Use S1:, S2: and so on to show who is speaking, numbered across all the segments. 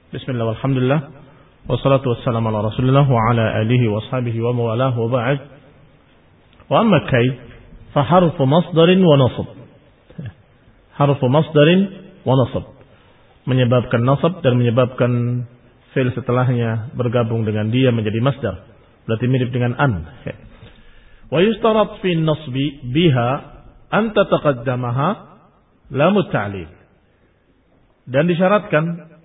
S1: Bismillah walhamdulillah wassalatu wassalamu ala Rasulillah wa ala alihi wa sahbihi wa mawalah wa ba'd. Wa amma kay fa harfu masdarin wa nasab. Harfu masdarin wa nasab, menyebabkan nasab dan menyebabkan fi'il setelahnya bergabung dengan dia menjadi masdar. Berarti mirip dengan an. Wa yustarat fi nasbi biha an tataqaddamaha lamut ta'lil. Dan disyaratkan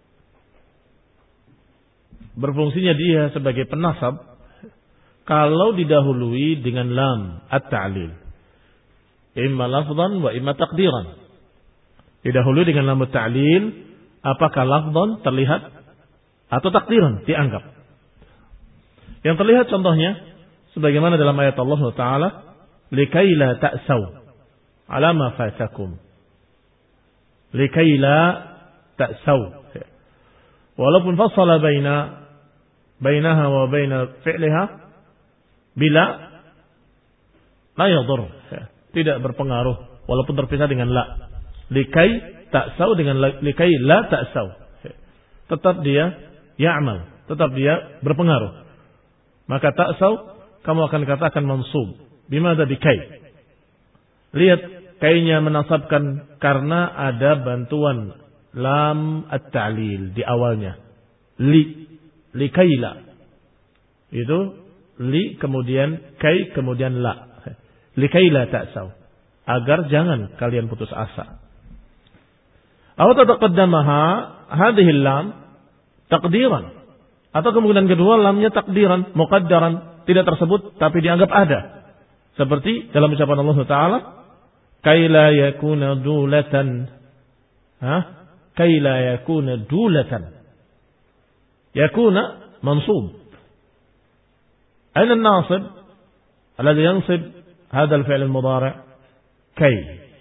S1: berfungsinya dia sebagai penasab kalau didahului dengan lam at-ta'lil. Imma lafzan wa imma taqdiran. Didahului dengan lam at-ta'lil, apakah lafzan terlihat atau takdiran dianggap. Yang terlihat contohnya sebagaimana dalam ayat Allah Taala, likai la ta'saw ala ma fatakum. Likai la ta'saw. Walaupun fassala bainaha wa baina fi'liha bila la yadur, tidak berpengaruh walaupun terpisah dengan la. Likai ta'saw dengan likai la ta'saw, tetap dia ya'mal, tetap dia berpengaruh. Maka ta'saw kamu akan katakan mansub bimada bikai. Lihat kainya menasabkan karena ada bantuan lam at-ta'lil di awalnya. Likaila. Itu li kemudian kai kemudian la. Likaila ta'saw. Agar jangan kalian putus asa. Aw tataqaddamaha hadhihi lam taqdiran. Atau kemungkinan kedua lamnya takdiran, muqaddaran, tidak tersebut tapi dianggap ada. Seperti dalam ucapan Allah Taala, kaila yakuna dulatan. Kaila yakuna dulatan. Yakuna mansub. أين الناصب الذي ينصب هذا الفعل المضارع؟ كي.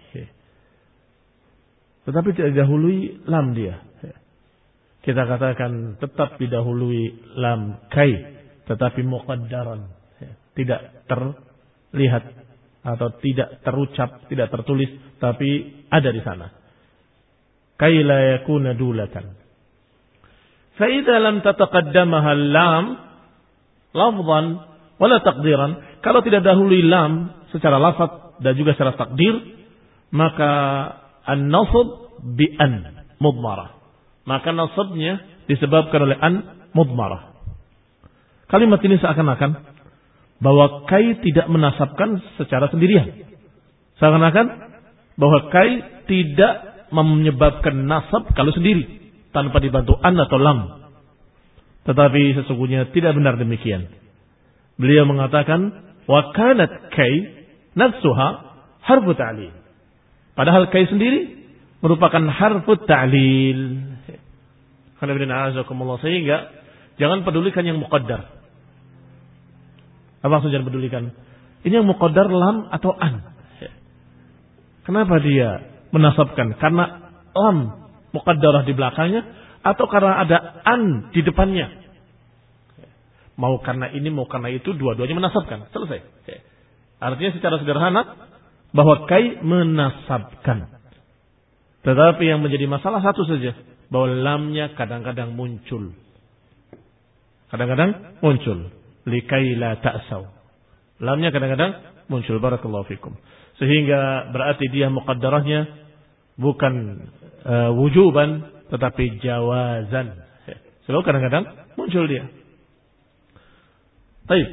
S1: Tetapi tidak didahului lam dia. Kita katakan tetap didahului lam kai, tetapi muqaddaran, tidak terlihat atau tidak terucap, tidak tertulis, tapi ada di sana. Kai la yakuna dulatan. Fa idza lam tataqaddamaha lam lafzan wala taqdiran, kalau tidak dahului lam secara lafaz dan juga secara takdir, maka an-nasb bi an mudmarah. Maka nasabnya disebabkan oleh an mudmarah. Kalimat ini seakan-akan bahwa kai tidak menasabkan secara sendirian. Seakan-akan bahwa kai tidak menyebabkan nasab kalau sendiri tanpa dibantu an atau lam. Tetapi sesungguhnya tidak benar demikian. Beliau mengatakan wa kanat kai nafsuha harfu ta'lil. Padahal kai sendiri merupakan harfu ta'lil. Sehingga jangan pedulikan yang muqaddar. Apa maksudnya jangan pedulikan? Ini yang muqaddar lam atau an. Kenapa dia menasabkan? Karena lam muqaddarah di belakangnya atau karena ada an di depannya. Mau karena ini, mau karena itu, dua-duanya menasabkan. Selesai. Artinya secara sederhana bahwa kai menasabkan. Tetapi yang menjadi masalah satu saja, bahwa lamnya kadang-kadang muncul. Kadang-kadang muncul. Likai la ta'saw. Lamnya kadang-kadang muncul. Barakallahu fikum. Sehingga berarti dia muqaddarahnya bukan wujuban, tetapi jawazan. Selalu kadang-kadang muncul dia. Baik.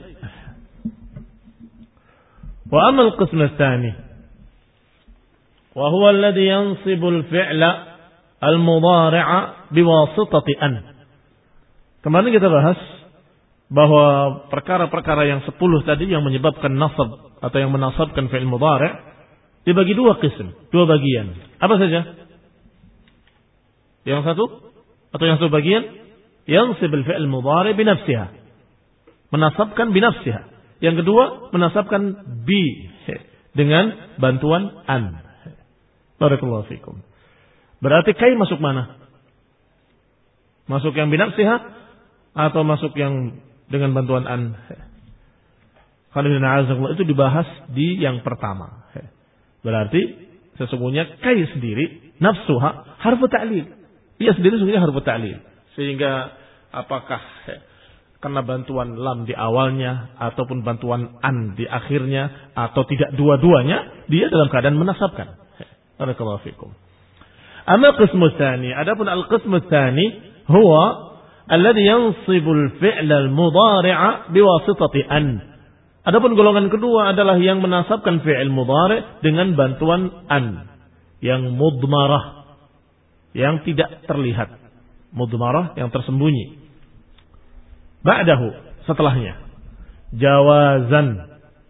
S1: Wa amal qism tsani wa huwa alladhi yansibu al-fi'la al-mudhari'a biwasitati an. Kemarin kita bahas bahwa perkara-perkara yang 10 tadi yang menyebabkan nasab atau yang menasabkan fi'il mudhari' dibagi dua qism, dua bagian. Apa saja? Yang satu atau yang satu bagian yansib al-fi'l mudhari' bi nafsiha, menasabkan bi nafsiha. Yang kedua menasabkan bi dengan bantuan an. Barakallahu fikum. Berarti kai masuk mana? Masuk yang bi nafsiha atau masuk yang dengan bantuan an? Itu dibahas di yang pertama. Berarti sesungguhnya kai sendiri nafsuha harfu ta'lil. Dia sendiri sesungguhnya harfu ta'lil. Sehingga apakah karena bantuan lam di awalnya ataupun bantuan an di akhirnya atau tidak dua-duanya, dia dalam keadaan menasabkan. Barakallahu fikum. Amma qismu tsani, adapun al-qismu tsani huwa alladhi yansibu al-fi'la al-mudhari'a biwasitati an. Adapun golongan kedua adalah yang menasabkan fi'il mudhari' dengan bantuan an, yang mudmarah, yang tidak terlihat. Mudmarah yang tersembunyi. Ba'dahu, setelahnya. Jawazan.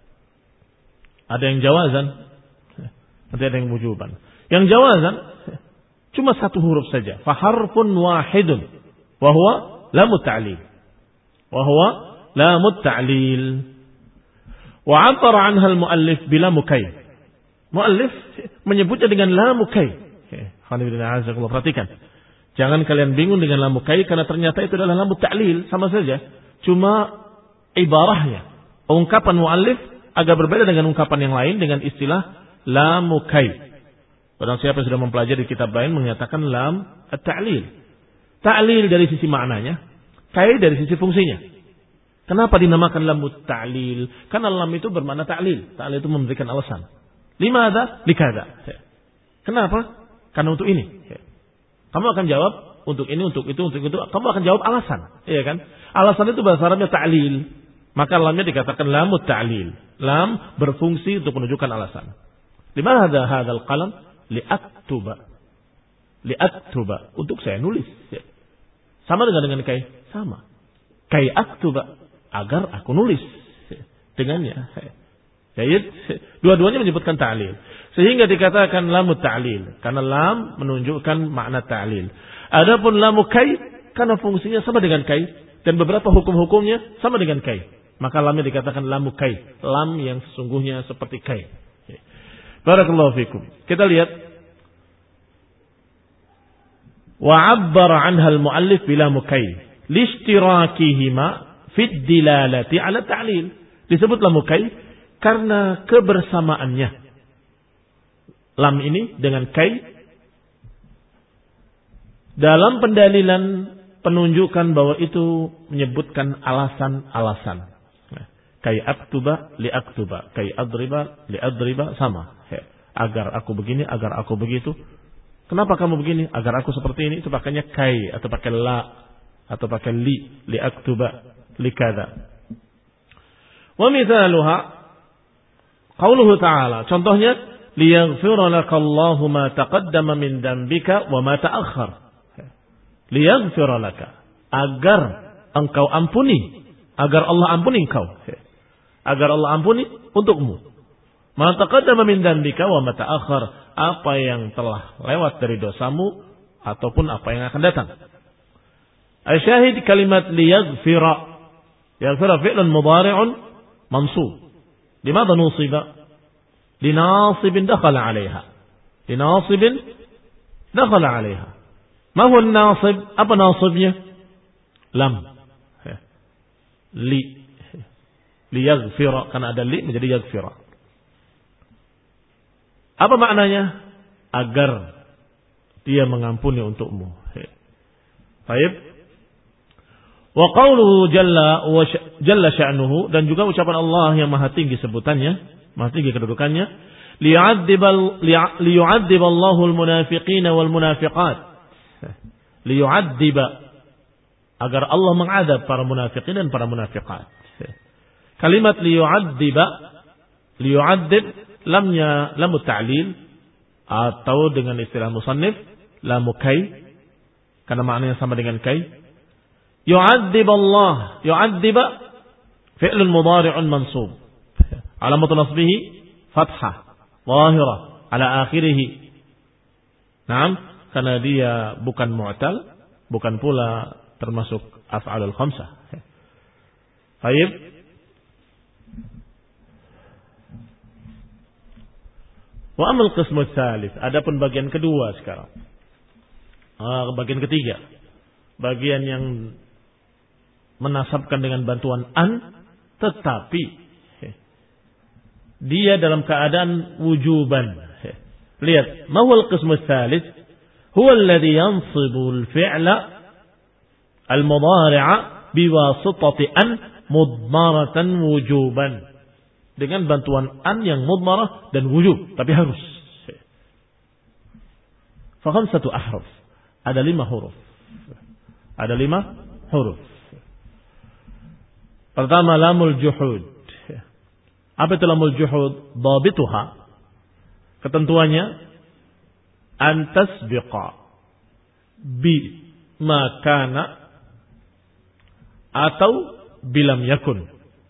S1: Ada yang jawazan, nanti ada yang wujuban. Yang jawazan cuma satu huruf saja. Faharfun wahidun. Wahuwa lamut ta'lil. Wahuwa lamut ta'lil. Wa'abbara anha al-muallif bila mukay. Muallif menyebutnya dengan la mukay. Perhatikan. Jangan kalian bingung dengan la mukay karena ternyata itu adalah lamut ta'lil, sama saja. Cuma ibarahnya, ungkapan muallif agak berbeda dengan ungkapan yang lain dengan istilah la mukay. Barang siapa yang sudah mempelajari kitab lain menyatakan lam at-ta'lil. Ta'lil dari sisi maknanya, kay dari sisi fungsinya. Kenapa dinamakan lamut ta'lil? Karena lam itu bermakna ta'lil. Ta'lil itu memberikan alasan. Limadha? Likada. Kenapa? Karena untuk ini. Kamu akan jawab untuk ini, untuk itu, untuk itu. Kamu akan jawab alasan. Iya kan? Alasan itu bahasa Arabnya ta'lil. Maka lamnya dikatakan lamut ta'lil. Lam berfungsi untuk menunjukkan alasan. Limadha hadzal qalam? Li'aktuba. Li'aktuba. Untuk saya nulis. Sama dengan kay? Sama. Kay aktuba. Agar aku nulis dengannya. Jadi dua-duanya menyebutkan ta'lil. Sehingga dikatakan lamut ta'lil. Karena lam menunjukkan makna ta'lil. Adapun lamu kay, karena fungsinya sama dengan kay. Dan beberapa hukum-hukumnya sama dengan kay. Maka lamnya dikatakan lamu kay. Lam yang sesungguhnya seperti kay. Barakallahu fikum. Kita lihat. Wa'abbara anha al-muallif bila mukay. Lishtirakihima fid dilalati ala ta'lil. Disebut lam mukay karena kebersamaannya lam ini dengan kay dalam pendalilan penunjukan bahwa itu menyebutkan alasan-alasan. Kay aktuba li aktuba, kay adriba li adriba, sama. Agar aku begini, agar aku begitu. Kenapa kamu begini? Agar aku seperti ini. Itu pakainya kay atau pakai la atau pakai li aktuba likada. Wa mithaluha qauluhu ta'ala, contohnya liyaghfira lakallahu ma taqaddama min dhanbika wa ma ta'akhkhar. Liyaghfira laka, agar engkau ampuni, agar Allah ampuni engkau, agar Allah ampuni untukmu. Ma taqaddama min dhanbika wa ma ta'akhkhar, apa yang telah lewat dari dosamu ataupun apa yang akan datang. Asyahid kalimat liyaghfira. Yaghfira fi'lun mudhari'un mansub. Limadha nusiba? Linasibin dakhala 'alayha. Linasibin dakhala 'alayha. Ma huwa an-nasib? Apa nasibnya? Lam. Li. Liyaghfira, karena ada li menjadi yaghfira. Apa maknanya? Agar dia mengampuni untukmu. Baik. Wa qawluhu jalla sya'nuhu, dan juga ucapan Allah yang maha tinggi sebutannya, maha tinggi kedudukannya, liyu'adzib Allahul munafiqina wal munafiqat. Liyu'adziba, agar Allah mengadab para munafiqin dan para munafiqat. Kalimat liyu'adziba, liyu'adzib lamnya lamu ta'lil atau dengan istilah musannif lamu kay, karena maknanya sama dengan kay. يعذب الله يعذب فعل مضارع منصوب علامة نصبه فتحة ظاهرة على آخره. نعم, karena dia bukan mu'tal, bukan pula termasuk af'alul khamsah. Baik. Wa amal qismu tsalits, adapun bagian kedua sekarang. Bagian ketiga. Bagian yang menasabkan dengan bantuan an, tetapi dia dalam keadaan wujuban. Lihat, ma huwa al-qismu tsalits? Huwa alladhi yansibu al-fi'la al-mudhari'a biwasitati an mudmaratan wujuban. Dengan bantuan an yang mudmarah dan wujub, tapi harus. Fa khamsatu ahruf. Ada 5 huruf. Ada 5 huruf. Pertama, lamul juhud. Apa itu lamul juhud? Dhabituha. Ketentuannya an tasbiqa bi ma kana atau bilam yakun.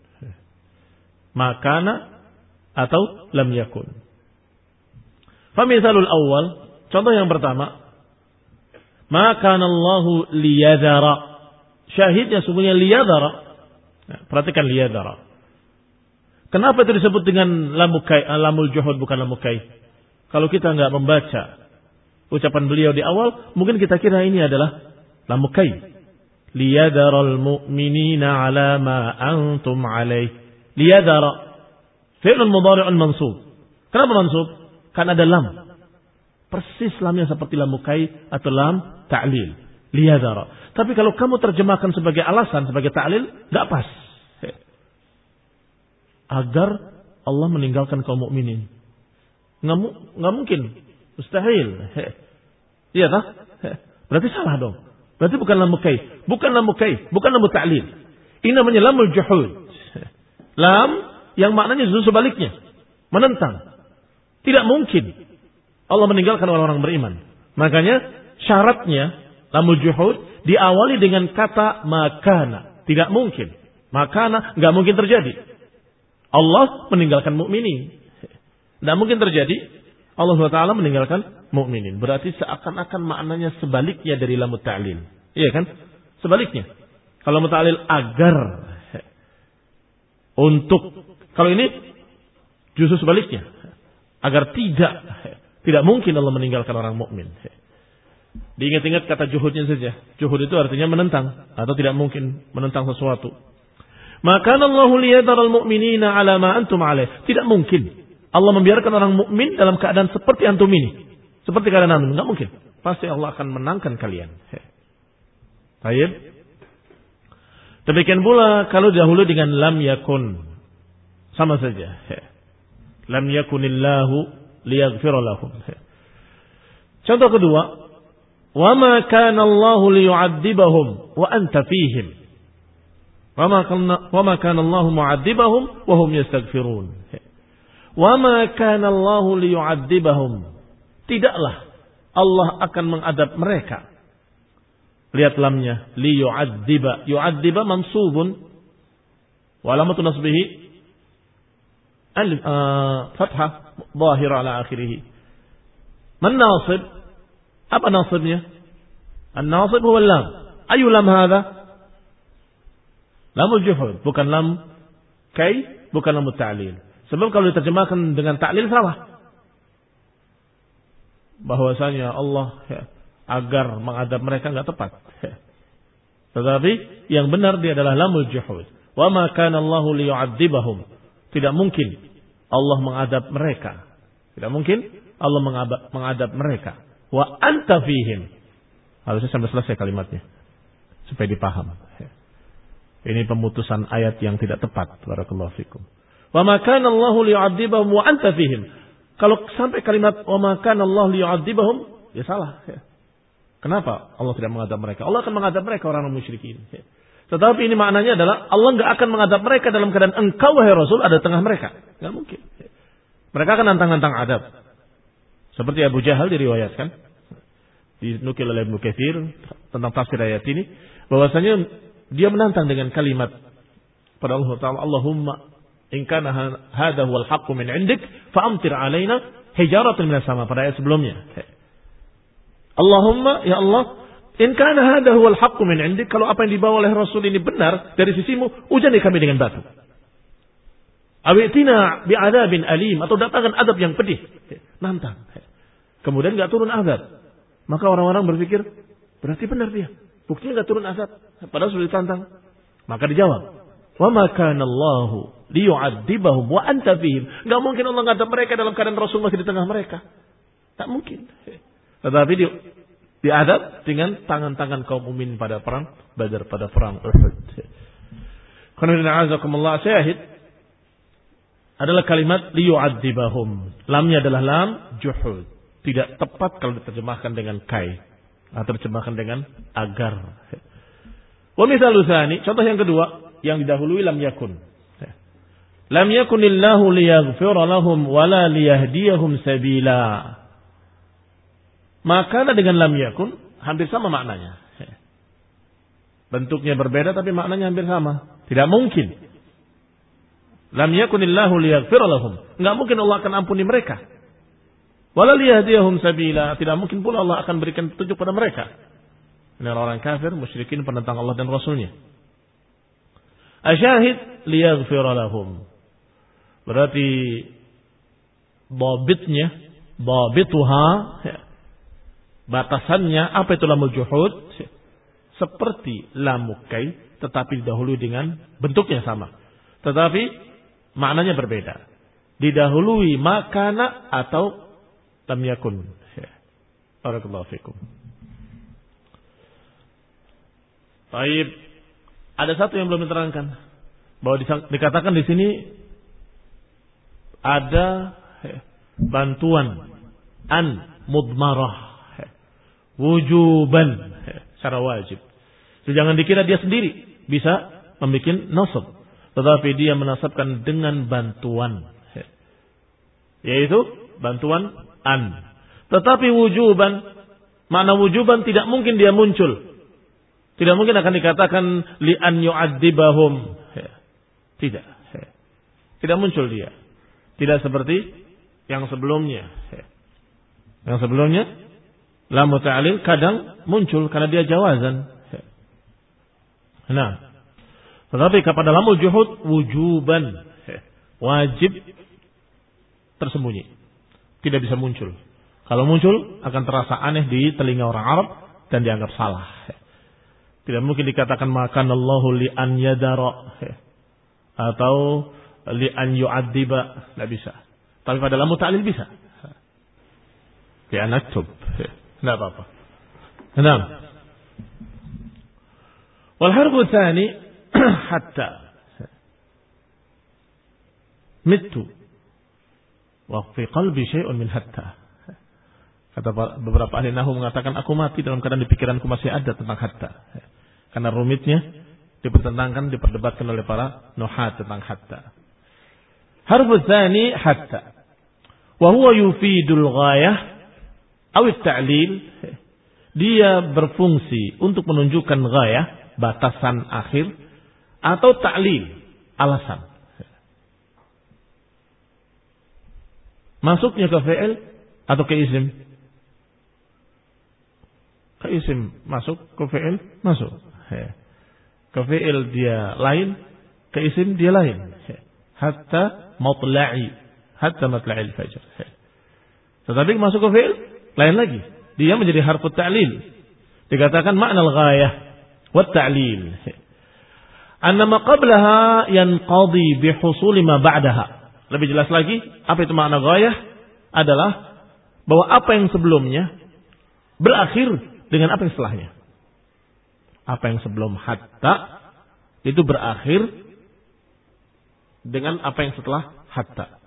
S1: Makana atau lam yakun. Famisalul awal, contoh yang pertama, makana Allahu liyadhara. Syahidnya sungguhnya liyadhara. Nah, perhatikan liyadhara. Kenapa itu disebut dengan lamul juhud bukan lamukai? Kalau kita enggak membaca ucapan beliau di awal, mungkin kita kira ini adalah lamukai. Liyadharal mu'minina ala ma antum alaih. Liyadhara fi'lun mudhari'un mansub. Kenapa mansub? Karena ada lam. Persis lamnya seperti lam mukai atau lam ta'lil. Liyadhara. Tapi kalau kamu terjemahkan sebagai alasan, sebagai ta'lil, enggak pas. Agar Allah meninggalkan kaum mukminin. Enggak mungkin. Mustahil. Iya tak? Berarti salah dong. Berarti bukan lam mukai, bukan lam mukai, bukan lam ta'lil. Ini namanya lamul juhud. Lam yang maknanya justru sebaliknya. Menentang. Tidak mungkin Allah meninggalkan orang-orang beriman. Makanya syaratnya lamul juhud diawali dengan kata makana. Tidak mungkin. Makana enggak mungkin terjadi. Allah meninggalkan mukminin. Tidak mungkin terjadi Allah SWT meninggalkan mukminin. Berarti seakan-akan maknanya sebaliknya dari lamut ta'lil. Iya kan? Sebaliknya. Kalau muta'lil agar, untuk, kalau ini justru sebaliknya. Agar tidak mungkin Allah meninggalkan orang mukmin. Diingat-ingat kata juhudnya saja. Juhud itu artinya menentang atau tidak mungkin menentang sesuatu. Maka Allahu liyadharal mu'minina ala ma antum alaih. Tidak mungkin Allah membiarkan orang mukmin dalam keadaan seperti antum ini. Seperti keadaan antum. Enggak mungkin. Pasti Allah akan menangkan kalian. Baik. Demikian pula kalau dahulu dengan lam yakun. Sama saja. Lam yakunillahu liyaghfira lahum. Contoh kedua. Wa ma kana Allahu liyu'adzibahum wa anta fihim. Wa ma kana Allahu mu'adzibahum wa hum yastaghfirun. Wa ma kana Allahu liyu'adzibahum. Tidaklah Allah akan mengadab mereka. Lihat lamnya. Liyu'adziba. Yu'adziba mansubun. Wa alamatu nasbihi fathah zahira ala akhirih. Man nasib? Apa nasibnya? An-nasib huwa lam. Ayu lam hadha? Lamul juhud. Bukan lam kai. Bukan lam ta'lil. Sebab kalau diterjemahkan dengan ta'lil salah. Bahwasanya Allah agar mengadab mereka enggak tepat. Tetapi yang benar dia adalah lamul juhud. Wa ma kana Allahu liyu'adzibahum. Tidak mungkin Allah mengadab mereka. Tidak mungkin Allah mengadab mereka. Wa anta fihim. Harusnya sampai selesai kalimatnya supaya dipaham. Ini pemutusan ayat yang tidak tepat. Barakallahu fikum. Wa ma kana Allahu liyu'adzibahum wa anta fihim. Kalau sampai kalimat wa ma kana Allahu liyu'adzibahum, ya salah. Kenapa Allah tidak mengadab mereka? Allah akan mengadab mereka orang musyrikin. Tetapi ini maknanya adalah Allah enggak akan mengadab mereka dalam keadaan engkau wahai Rasul ada tengah mereka. Enggak mungkin. Mereka akan nantang-nantang adab. Seperti Abu Jahal diriwayatkan, dinukil oleh Ibnu Katsir tentang tafsir ayat ini, bahwasanya dia menantang dengan kalimat pada Allah Taala, Allahumma in kana hadha huwal haqqu min 'indik fa'amtir 'alaina hijaratan minas sama, pada ayat sebelumnya. Allahumma, ya Allah, in kana hadha huwal haqqu min 'indik, kalau apa yang dibawa oleh Rasul ini benar dari sisimu, ujani kami dengan batu. Awitina bi'adzabin alim, atau datangkan adab yang pedih. Nantang. Kemudian enggak turun azab. Maka orang-orang berpikir, berarti benar dia. Buktinya enggak turun azab. Padahal sudah ditantang. Maka dijawab, wa ma kana Allahu liyu'adzibahum wa anta fihim. Enggak mungkin Allah ngadab mereka dalam keadaan Rasul masih di tengah mereka. Tak mungkin. Tetapi Diadab dengan tangan-tangan kaum mukminin pada perang Badar, pada perang Uhud. Syahid adalah kalimat liyu'adzibahum. Lamnya adalah lam juhud. Tidak tepat kalau diterjemahkan dengan kai atau diterjemahkan dengan agar. Wa mithalu tsani, contoh yang kedua yang didahului lam yakun. Lam yakunillahu liyaghfira lahum wala liyahdiyahum sabila. Maka dengan lam yakun hampir sama maknanya. Bentuknya berbeda tapi maknanya hampir sama. Tidak mungkin. Lam yakunillahu liyaghfira lahum. Enggak mungkin Allah akan ampuni mereka. Wala liyahdiyahum sabila. Tidak mungkin pula Allah akan berikan petunjuk pada mereka. Ini orang kafir, musyrikin, penentang Allah dan Rasulnya. Asyahid liyaghfira lahum. Berarti babituha, batasannya apa itu lamul juhud? Seperti lamukai, tetapi didahului dengan bentuknya sama. Tetapi maknanya berbeda. Didahului makana atau lam yakun. Barakallahu fikum. Baik, ada satu yang belum diterangkan. Bahwa dikatakan di sini ada bantuan an mudmarah wujuban secara wajib. Jadi jangan dikira dia sendiri bisa membuat nasab, tetapi dia menasabkan dengan bantuan, yaitu bantuan an. Tetapi wujuban, makna wujuban tidak mungkin dia muncul. Tidak mungkin akan dikatakan li an yu'adzibahum. Tidak. Tidak muncul dia. Tidak seperti yang sebelumnya. Yang sebelumnya lam ta'lil kadang muncul karena dia jawazan. Nah, tetapi kepada lamul juhud wujuban, wajib tersembunyi. Tidak bisa muncul. Kalau muncul akan terasa aneh di telinga orang Arab dan dianggap salah. Tidak mungkin dikatakan makan Allahu li an yadara atau li an yu'adziba, tidak bisa. Tapi pada lam ta'lil bisa. Ya naktub. Tidak apa-apa. Enam. Wal harfu tsani hatta mittu wa fi qalbi syai'un min hatta. Kata beberapa ahli nahwu mengatakan aku mati dalam keadaan di pikiranku masih ada tentang hatta. Karena rumitnya dipertentangkan, diperdebatkan oleh para nuhat tentang hatta. Harfu tsani hatta. Wa huwa yufidul ghayah aw at-ta'lil. Dia berfungsi untuk menunjukkan ghayah, batasan akhir, atau ta'lil, alasan. Masuknya ke fi'il atau ke isim? Ke isim masuk, ke fi'il masuk. Ke fi'il dia lain, ke isim dia lain. Hatta matla'il fajr. Tetapi masuk ke fi'il lain lagi. Dia menjadi harfu ta'lil. Dikatakan makna al-ghayah wa ta'lil. Anna ma qablaha yanqadi bi husuli ma ba'daha. Lebih jelas lagi, apa itu makna ghayah? Adalah bahwa apa yang sebelumnya berakhir dengan apa yang setelahnya. Apa yang sebelum hatta itu berakhir dengan apa yang setelah hatta.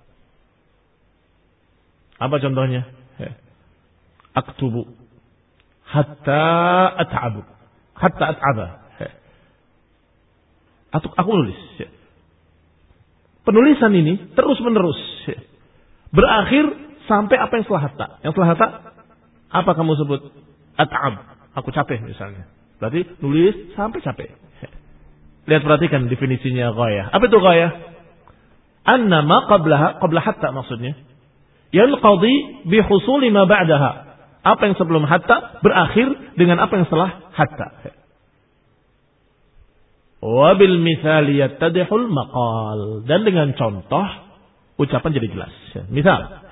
S1: Apa contohnya? Aktubu hatta at'abu, hatta at'aba. Aku nulis. Penulisan ini terus menerus berakhir sampai apa yang setelah hatta. Yang setelah hatta apa kamu sebut? At'ab. Aku capek misalnya. Berarti nulis sampai capek. Lihat, perhatikan definisinya ghayah. Apa itu ghayah? Annama qabla hatta maksudnya. Yanqadi bi husuli ma ba'daha. Apa yang sebelum hatta berakhir dengan apa yang setelah hatta. Wa bil mithali yattadihul maqal. Dan dengan contoh ucapan jadi jelas. Misal.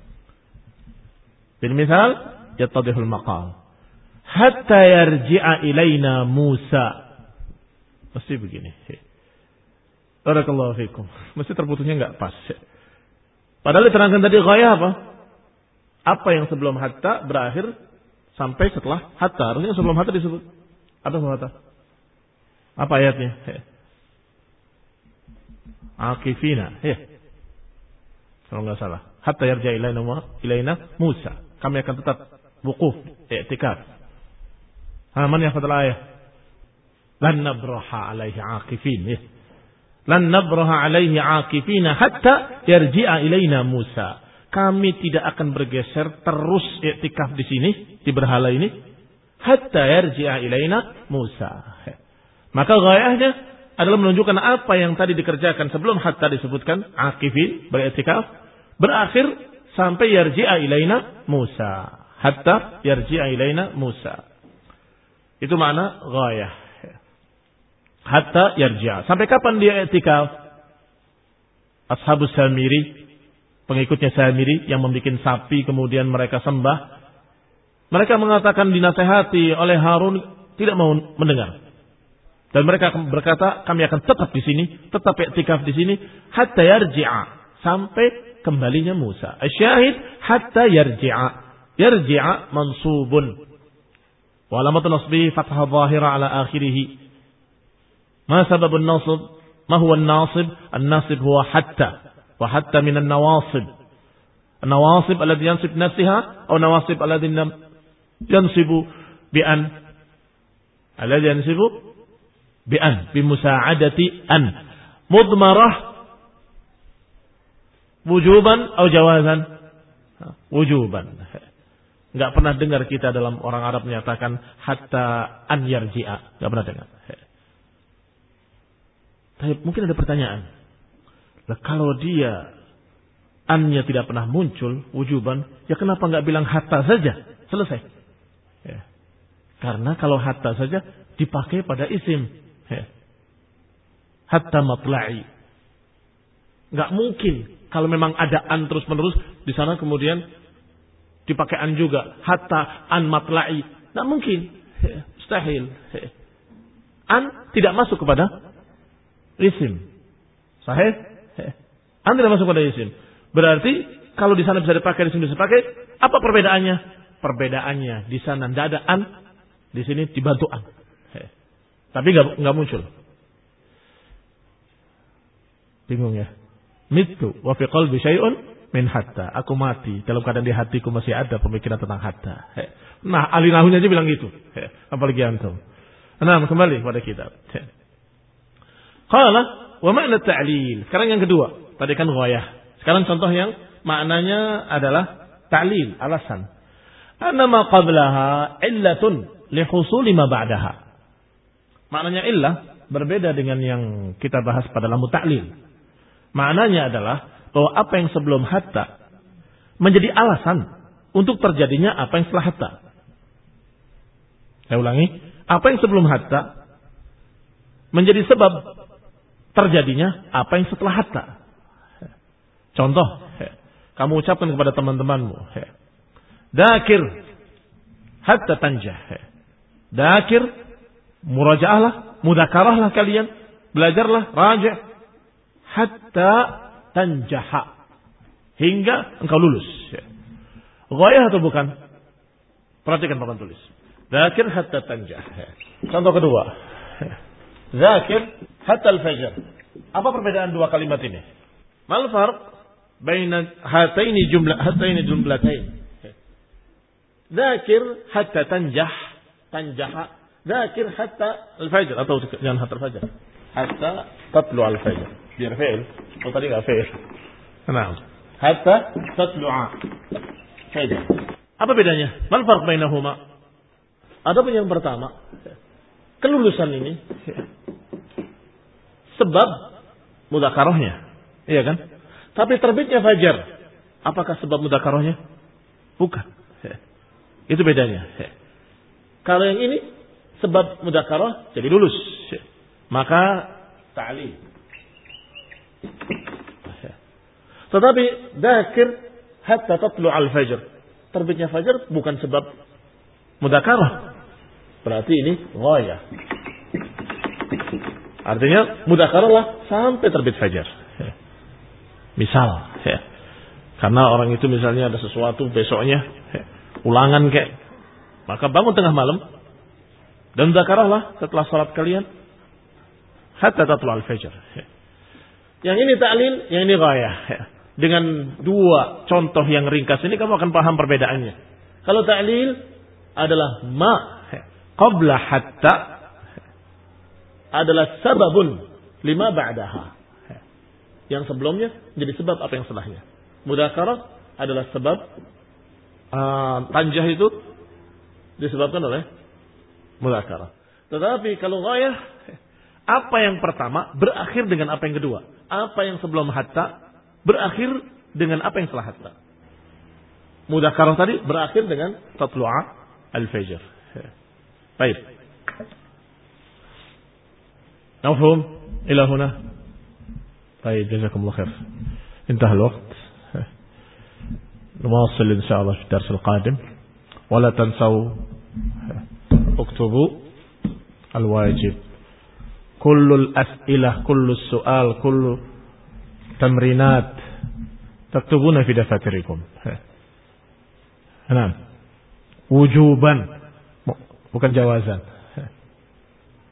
S1: Bil mithal yattadihul maqal. Hatta yarji'a ilaina Musa. Mesti begini. Barakallahu fikum. Mesti terputusnya enggak pas. Padahal diterangkan tadi ghayah apa? Apa yang sebelum hatta berakhir Sampai setelah hatta. Harusnya sebelum hatta disebut. Ada hatta. Apa ayatnya? Akifina. Kalau nggak salah. Hatta yarja ilaina Musa. Kami akan tetap wukuf, i'tikaf. Mana yang fatal ayat? Lan nabraha alaihi akifin. Lan nabraha alaihi akifina hatta yarji'a ilaina Musa. Kami tidak akan bergeser terus i'tikaf di sini, di berhala ini, hatta yarji'a ilaina Musa. Maka ghayahnya adalah menunjukkan apa yang tadi dikerjakan sebelum hatta disebutkan akifin, beriktikaf, berakhir sampai yarji'a ilaina Musa. Hatta yarji'a ilaina Musa. Itu makna ghayah. Hatta yarji'a. Sampai kapan dia i'tikaf? Ashabus Samiri, pengikutnya Samiri yang membuat sapi kemudian mereka sembah. Mereka mengatakan dinasehati oleh Harun tidak mau mendengar. Dan mereka berkata, kami akan tetap di sini, tetap i'tikaf di sini hatta yarji'a, sampai kembalinya Musa. Asyahid hatta yarji'a. Yarji'a mansubun. Wa alamatu nasbihi fathah zahira ala akhirih. Ma sababun nasb? Ma huwa an-nasib? An-nasib huwa hatta. Wa hatta min an-nawasib. An-nawasib alladhi yansib nafsiha atau nawasib alladhi yansibu bi'an. Alladhi yansibu bi'an, bimusa'adati an. Mudmarah wujuban atau jawazan? Wujuban. Enggak pernah dengar kita dalam orang Arab menyatakan hatta an yarji'a. Enggak pernah dengar. Tapi mungkin ada pertanyaan. Nah, kalau dia annya tidak pernah muncul wujuban, ya kenapa enggak bilang hatta saja? Selesai. Karena kalau hatta saja dipakai pada isim. Hatta matla'i. Enggak mungkin kalau memang ada an terus menerus di sana kemudian dipakai an juga. Hatta an matla'i. Enggak mungkin. Mustahil. An tidak masuk kepada isim. Sahih? An tidak masuk kepada isim. Berarti kalau di sana bisa dipakai, di sini bisa dipakai, apa perbedaannya? Perbedaannya di sana tidak ada an, di sini dibantu an. Tapi enggak muncul. Bingung ya? Mitu wa fi qalbi syai'un min hatta. Aku mati dalam keadaan di hatiku masih ada pemikiran tentang hatta. Nah, ahli nahunya aja bilang gitu. Apalagi antum. Nah, kembali kepada kitab. Qala wa ma'na ta'lil. Sekarang yang kedua. Tadi kan ghayah. Sekarang contoh yang maknanya adalah ta'lil, alasan. Anna ma qablaha illatun li husuli ma ba'daha. Maknanya illah berbeda dengan yang kita bahas pada lamu ta'lil. Maknanya adalah bahwa apa yang sebelum hatta menjadi alasan untuk terjadinya apa yang setelah hatta. Saya ulangi, apa yang sebelum hatta menjadi sebab terjadinya apa yang setelah hatta. Contoh, kamu ucapkan kepada teman-temanmu, dakir hatta tanjah. Dakir, murajaahlah, mudzakarahlah kalian, belajarlah, raja' hatta tanjaha, hingga engkau lulus. Ghayah atau bukan? Perhatikan papan tulis. Dzakir hatta tanjah. Contoh kedua. Dzakir hatta al-fajr. Apa perbedaan dua kalimat ini? Mal farq baina hataini jumlatain. Dzakir hatta tanjah, tanjaha. Dzakir hatta al-fajr atau jangan hatta al-fajr. Hatta tatlu al-fajr. Biar fi'il. Oh tadi enggak fi'il. Nah, hatta tatlu'a. Fajr. Apa bedanya? Mal farq bainahuma? Adapun yang pertama, kelulusan ini sebab mudzakarahnya. Iya kan? Tapi terbitnya fajar, apakah sebab mudzakarahnya? Bukan. Itu bedanya. Kalau yang ini sebab mudzakarah jadi lulus. Maka ta'lil. Tetapi dzakir hatta tatlu al-fajr. Terbitnya fajar bukan sebab mudzakarah. Berarti ini ghayah. Artinya mudzakarahlah sampai terbit fajar. Misal, karena orang itu misalnya ada sesuatu besoknya ulangan kayak Maka bangun tengah malam dan zakarahlah setelah salat kalian hatta tatlu al-fajr. Yang ini ta'lil, yang ini ghayah. Dengan dua contoh yang ringkas ini kamu akan paham perbedaannya. Kalau ta'lil adalah ma qabla hatta adalah sababun lima ba'daha. Yang sebelumnya jadi sebab apa yang setelahnya. Mudzakarah adalah sebab tanjah itu disebabkan oleh mudzakarah. Tetapi kalau ghayah, apa yang pertama berakhir dengan apa yang kedua. Apa yang sebelum hatta berakhir dengan apa yang setelah hatta. Mudzakarah tadi berakhir dengan tatlu'a al-fajr. Baik. Mafhum ila huna? Baik, jazakumullah khair. Intahal waqt. نواصل إن شاء الله في الدرس القادم ولا تنسوا اكتبوا الواجب كل الأسئلة كل السؤال كل تمرينات تكتبون في دفاتركم. نعم وجوبا bukan jawazan.